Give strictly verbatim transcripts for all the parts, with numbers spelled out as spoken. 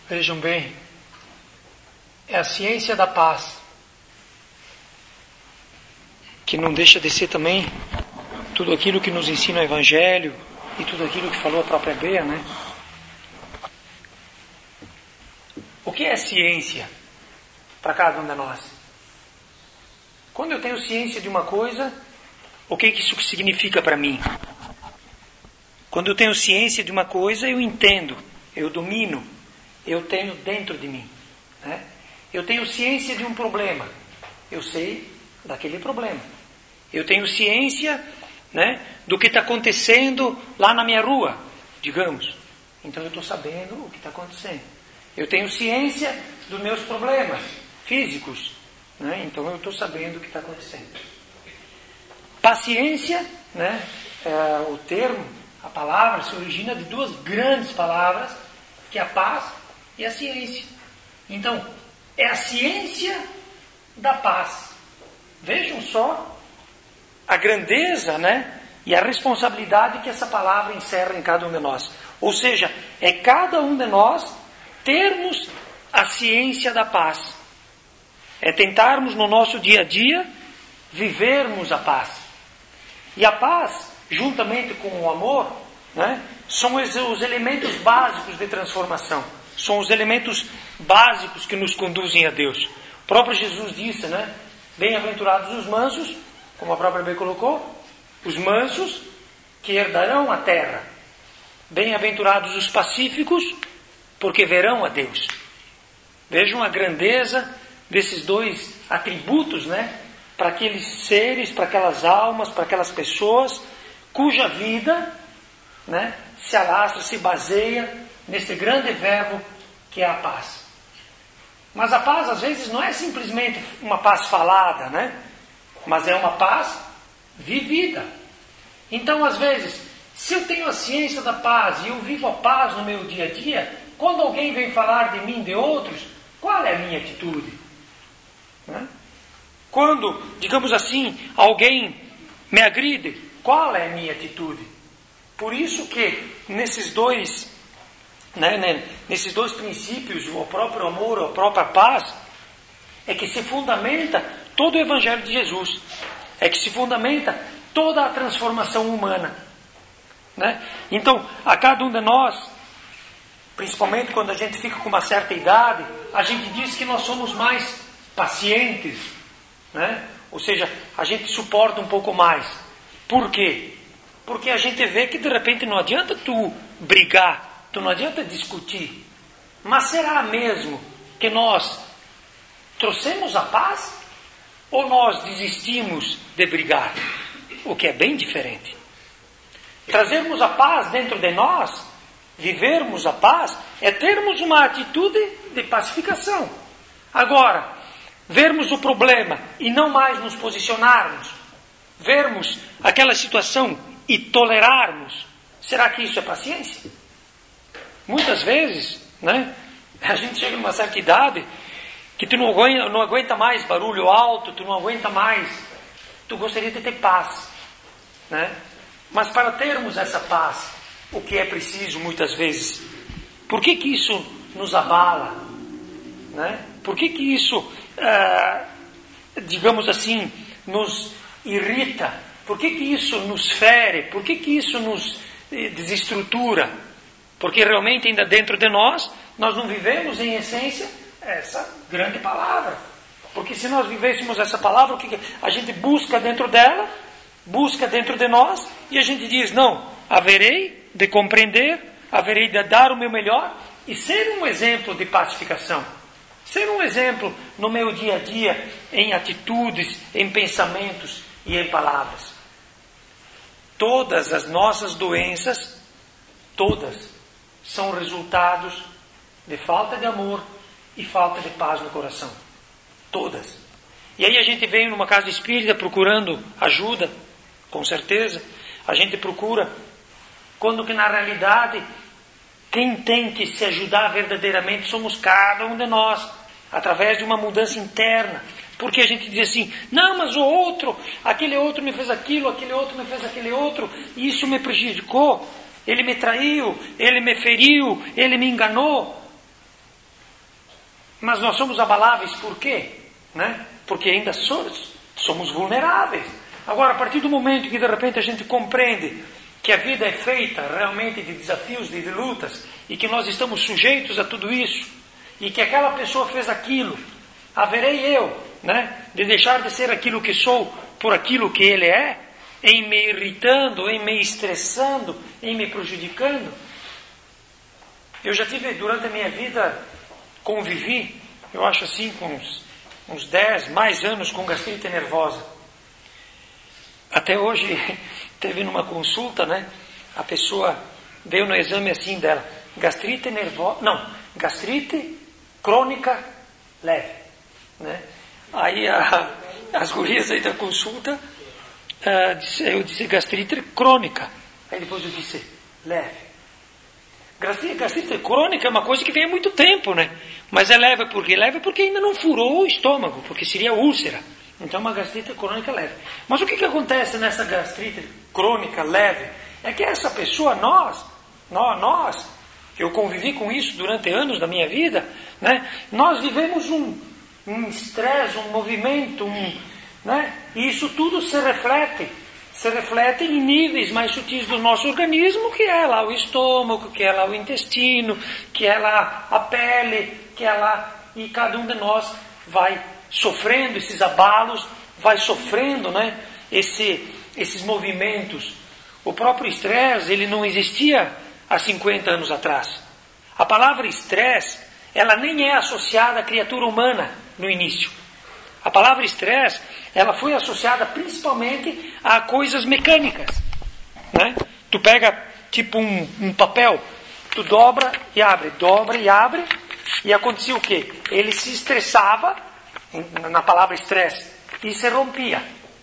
Vejam bem, é a ciência da paz, que não deixa de ser também tudo aquilo que nos ensina o Evangelho e tudo aquilo que falou a própria Bea, né? O que é ciência para cada um de nós? Quando eu tenho ciência de uma coisa, o que isso significa para mim? Quando eu tenho ciência de uma coisa, eu entendo, eu domino, eu tenho dentro de mim, né? Eu tenho ciência de um problema, eu sei daquele problema. Eu tenho ciência, né, do que está acontecendo lá na minha rua, digamos. Então eu estou sabendo o que está acontecendo. Eu tenho ciência dos meus problemas físicos, né? Então eu estou sabendo o que está acontecendo. Paciência, né, é, o termo, a palavra se origina de duas grandes palavras, que é a paz e a ciência. Então, é a ciência da paz. Vejam só a grandeza, né, e a responsabilidade que essa palavra encerra em cada um de nós. Ou seja, é cada um de nós termos a ciência da paz. É tentarmos no nosso dia a dia vivermos a paz. E a paz, juntamente com o amor, né, são os, os elementos básicos de transformação. São os elementos básicos que nos conduzem a Deus. O próprio Jesus disse, né? Bem-aventurados os mansos, como a própria Bea colocou, os mansos que herdarão a terra. Bem-aventurados os pacíficos, porque verão a Deus. Vejam a grandeza desses dois atributos, né? Para aqueles seres, para aquelas almas, para aquelas pessoas cuja vida, né, se alastra, se baseia neste grande verbo que é a paz. Mas a paz às vezes não é simplesmente uma paz falada, né? Mas é uma paz vivida. Então às vezes, se eu tenho a ciência da paz e eu vivo a paz no meu dia a dia, quando alguém vem falar de mim, de outros, qual é a minha atitude? Né? Quando, digamos assim, alguém me agride, qual é a minha atitude? Por isso que nesses dois, né, né, nesses dois princípios, o próprio amor, a própria paz, é que se fundamenta todo o Evangelho de Jesus. É que se fundamenta toda a transformação humana. Né? Então, a cada um de nós, principalmente quando a gente fica com uma certa idade, a gente diz que nós somos mais pacientes, né? Ou seja, a gente suporta um pouco mais. Por quê? Porque a gente vê que de repente não adianta tu brigar, tu não adianta discutir. Mas será mesmo que nós trouxemos a paz? Ou nós desistimos de brigar? O que é bem diferente. Trazermos a paz dentro de nós, vivermos a paz, é termos uma atitude de pacificação. Agora, vermos o problema e não mais nos posicionarmos, vermos aquela situação e tolerarmos, será que isso é paciência? Muitas vezes, né, a gente chega numa certa idade que tu não aguenta, não aguenta mais barulho alto, tu não aguenta mais, tu gostaria de ter paz, né? Mas para termos essa paz, o que é preciso muitas vezes? Por que que isso nos abala? Né? Por que que isso, ah, digamos assim, nos irrita? Por que que isso nos fere? Por que que isso nos desestrutura? Porque realmente ainda dentro de nós, nós não vivemos em essência essa grande palavra. Porque se nós vivêssemos essa palavra, o que a gente busca dentro dela, busca dentro de nós, e a gente diz, não, haverei de compreender, haverei de dar o meu melhor e ser um exemplo de pacificação. Ser um exemplo no meu dia a dia, em atitudes, em pensamentos e em palavras. Todas as nossas doenças, todas, são resultados de falta de amor e falta de paz no coração. Todas. E aí a gente vem numa casa espírita procurando ajuda, com certeza. A gente procura, quando que na realidade, quem tem que se ajudar verdadeiramente somos cada um de nós, através de uma mudança interna. Porque a gente diz assim, não, mas o outro, aquele outro me fez aquilo, aquele outro me fez aquele outro, e isso me prejudicou, ele me traiu, ele me feriu, ele me enganou. Mas nós somos abaláveis por quê? Né? Porque ainda somos, somos vulneráveis. Agora, a partir do momento que de repente a gente compreende que a vida é feita realmente de desafios, de lutas, e que nós estamos sujeitos a tudo isso, e que aquela pessoa fez aquilo, haverei eu, né, de deixar de ser aquilo que sou por aquilo que ele é, em me irritando, em me estressando, em me prejudicando. Eu já tive, durante a minha vida, convivi, eu acho assim, com uns, uns dez, mais anos com gastrite nervosa. Até hoje, teve numa consulta, né, a pessoa veio no exame assim dela, gastrite nervosa, não, gastrite crônica leve, né? Aí a, as gurias aí da consulta, uh, disse, eu disse gastrite crônica, aí depois eu disse leve. Gastrite, gastrite crônica é uma coisa que vem há muito tempo, né? Mas é leve porque leve porque ainda não furou o estômago, porque seria úlcera. Então, uma gastrite crônica leve. Mas o que, que acontece nessa gastrite crônica leve? É que essa pessoa, nós, nós, nós, eu convivi com isso durante anos da minha vida, né? Nós vivemos um um estresse, um movimento, um, né? E isso tudo se reflete, se reflete em níveis mais sutis do nosso organismo, que é lá o estômago, que é lá o intestino, que é lá a pele, que é lá, e cada um de nós vai sofrendo esses abalos, vai sofrendo, né, esse, esses movimentos. O próprio estresse, ele não existia há cinquenta anos atrás. A palavra estresse, ela nem é associada à criatura humana no início. A palavra estresse, ela foi associada principalmente a coisas mecânicas, né? Tu pega tipo um, um papel, tu dobra e abre, dobra e abre, e acontecia o quê? Ele se estressava, na palavra estresse, e se rompia.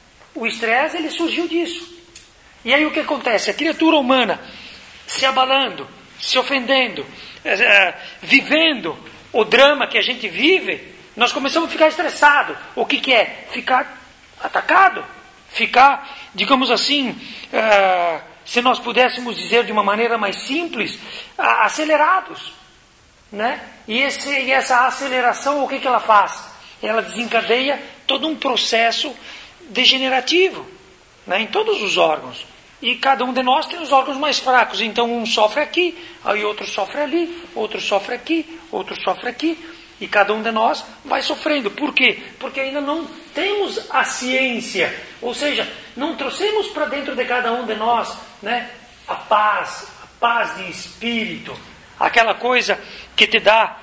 O estresse, ele surgiu disso. E aí o que acontece? A criatura humana se abalando, se ofendendo, é, vivendo o drama que a gente vive, nós começamos a ficar estressados. O que, que é? Ficar atacado. Ficar, digamos assim, uh, se nós pudéssemos dizer de uma maneira mais simples, uh, acelerados. Né? E, esse, e essa aceleração, o que, que ela faz? Ela desencadeia todo um processo degenerativo, né, em todos os órgãos. E cada um de nós tem os órgãos mais fracos. Então um sofre aqui, aí outro sofre ali, outro sofre aqui, outro sofre aqui. E cada um de nós vai sofrendo. Por quê? Porque ainda não temos a ciência. Ou seja, não trouxemos para dentro de cada um de nós, né, a paz, a paz de espírito. Aquela coisa que te dá,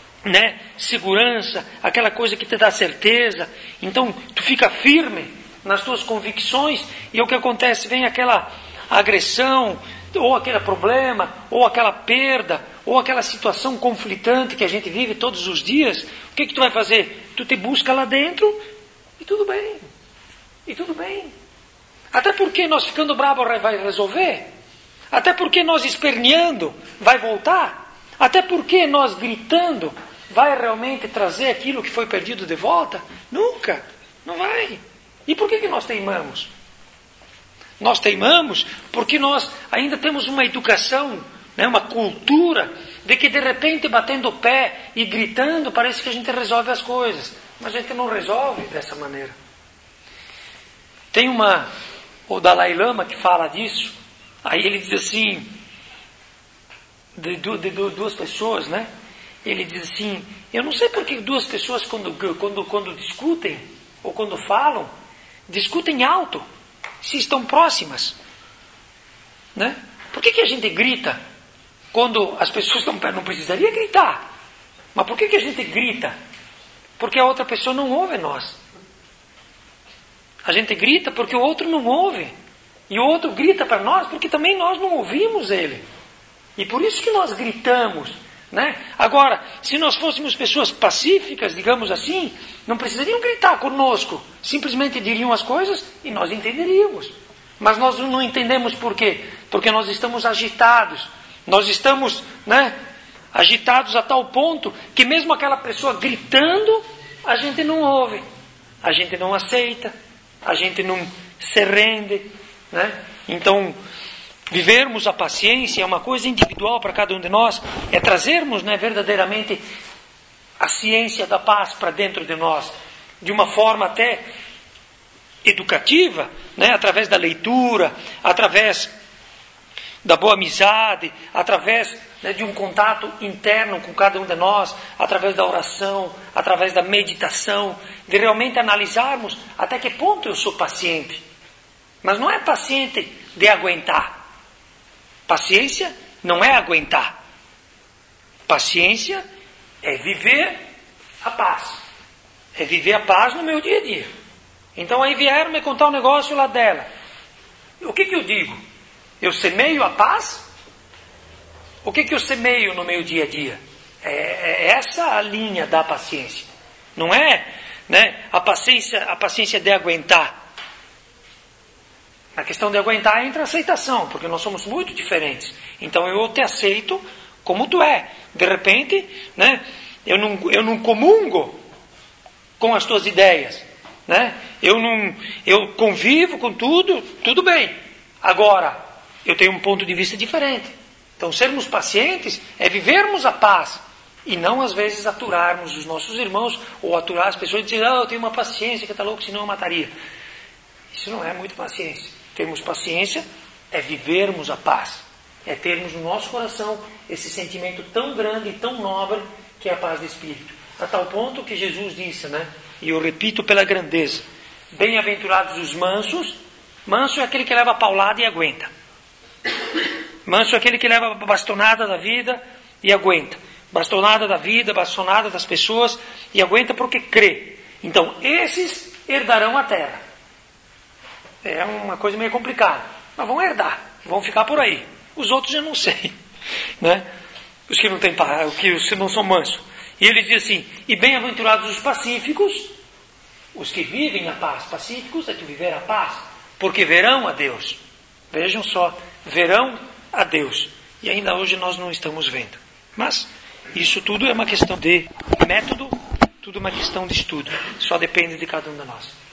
né, segurança, aquela coisa que te dá certeza. Então tu fica firme nas tuas convicções, e o que acontece? Vem aquela agressão, ou aquele problema, ou aquela perda, ou aquela situação conflitante que a gente vive todos os dias. O que, que tu vai fazer? Tu te busca lá dentro e tudo bem. E tudo bem. Até porque nós ficando bravo vai resolver. Até porque nós esperneando vai voltar. Até porque nós gritando vai realmente trazer aquilo que foi perdido de volta? Nunca. Não vai. E por que, que nós teimamos? Nós teimamos porque nós ainda temos uma educação, né, uma cultura, de que de repente batendo o pé e gritando parece que a gente resolve as coisas. Mas a gente não resolve dessa maneira. Tem uma, o Dalai Lama que fala disso, aí ele diz assim, de, de, de duas pessoas, né? Ele diz assim, eu não sei por que duas pessoas quando, quando, quando discutem, ou quando falam, discutem alto, se estão próximas, né? Por que, que a gente grita quando as pessoas estão perto? Não precisaria gritar, mas por que, que a gente grita? Porque a outra pessoa não ouve nós. A gente grita porque o outro não ouve, e o outro grita para nós porque também nós não ouvimos ele, e por isso que nós gritamos, né? Agora, se nós fôssemos pessoas pacíficas, digamos assim, não precisariam gritar conosco, simplesmente diriam as coisas e nós entenderíamos. Mas nós não entendemos por quê? Porque nós estamos agitados, nós estamos, né, agitados a tal ponto que mesmo aquela pessoa gritando, a gente não ouve, a gente não aceita, a gente não se rende, né? Então, vivermos a paciência é uma coisa individual para cada um de nós, é trazermos, né, verdadeiramente a ciência da paz para dentro de nós, de uma forma até educativa, né? Através da leitura, através da boa amizade, através, né, de um contato interno com cada um de nós, através da oração, através da meditação, de realmente analisarmos até que ponto eu sou paciente. Mas não é paciente de aguentar. Paciência não é aguentar. Paciência é viver a paz. É viver a paz no meu dia a dia. Então aí vieram me contar um negócio lá dela. O que que eu digo? Eu semeio a paz? O que que eu semeio no meu dia a dia? É, é essa a linha da paciência. Não é, né, a paciência, a paciência de aguentar. A questão de aguentar entra a aceitação, porque nós somos muito diferentes. Então eu te aceito como tu é. De repente, né, eu não, eu não comungo com as tuas ideias, né? Eu não, eu convivo com tudo, tudo bem. Agora, eu tenho um ponto de vista diferente. Então, sermos pacientes é vivermos a paz e não, às vezes, aturarmos os nossos irmãos ou aturar as pessoas e dizer, ah, eu tenho uma paciência que está louco, senão eu mataria. Isso não é muito paciência. Termos paciência é vivermos a paz. É termos no nosso coração esse sentimento tão grande e tão nobre que é a paz de espírito. A tal ponto que Jesus disse, né? E eu repito pela grandeza, bem-aventurados os mansos. Manso é aquele que leva a paulada e aguenta. Manso é aquele que leva a bastonada da vida e aguenta. Bastonada da vida, bastonada das pessoas e aguenta porque crê. Então, esses herdarão a terra. É uma coisa meio complicada, mas vão herdar, vão ficar por aí. Os outros eu não sei, né? Os que não têm paz, os que não são mansos. E ele diz assim, e bem-aventurados os pacíficos, os que vivem a paz. Pacíficos é que viver a paz, porque verão a Deus. Vejam só, verão a Deus. E ainda hoje nós não estamos vendo. Mas isso tudo é uma questão de método, tudo é uma questão de estudo. Só depende de cada um de nós.